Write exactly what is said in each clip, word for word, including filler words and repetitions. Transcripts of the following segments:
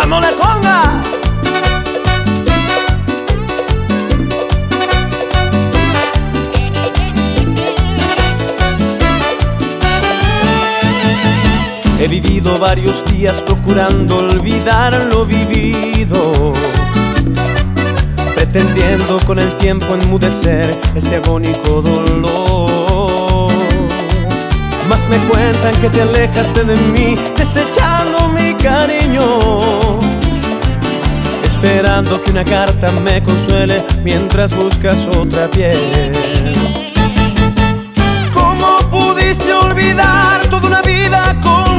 ¡Vamos la conga! He vivido varios días procurando olvidar lo vivido, pretendiendo con el tiempo enmudecer este agónico dolor. Mas me cuentan que te alejaste de mí, desechando mi cariño, esperando que una carta me consuele mientras buscas otra piel. ¿Cómo pudiste olvidar toda una vida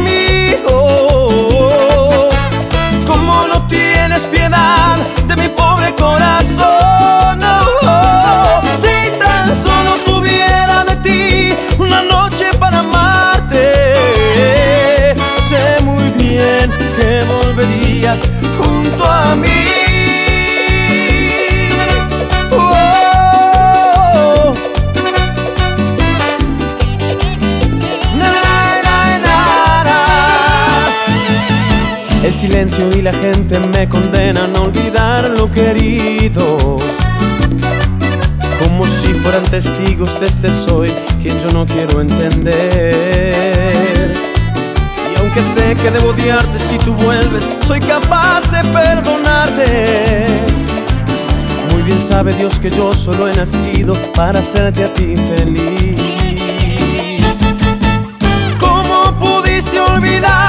conmigo? ¿Cómo no tienes piedad de mi pobre corazón? Oh, si tan solo tuviera de ti una noche para amarte, sé muy bien que volverías junto a mí. El silencio y la gente me condenan a olvidar lo querido, como si fueran testigos de este soy quien yo no quiero entender. Y aunque sé que debo odiarte, si tú vuelves soy capaz de perdonarte. Muy bien sabe Dios que yo solo he nacido para hacerte a ti feliz. ¿Cómo pudiste olvidar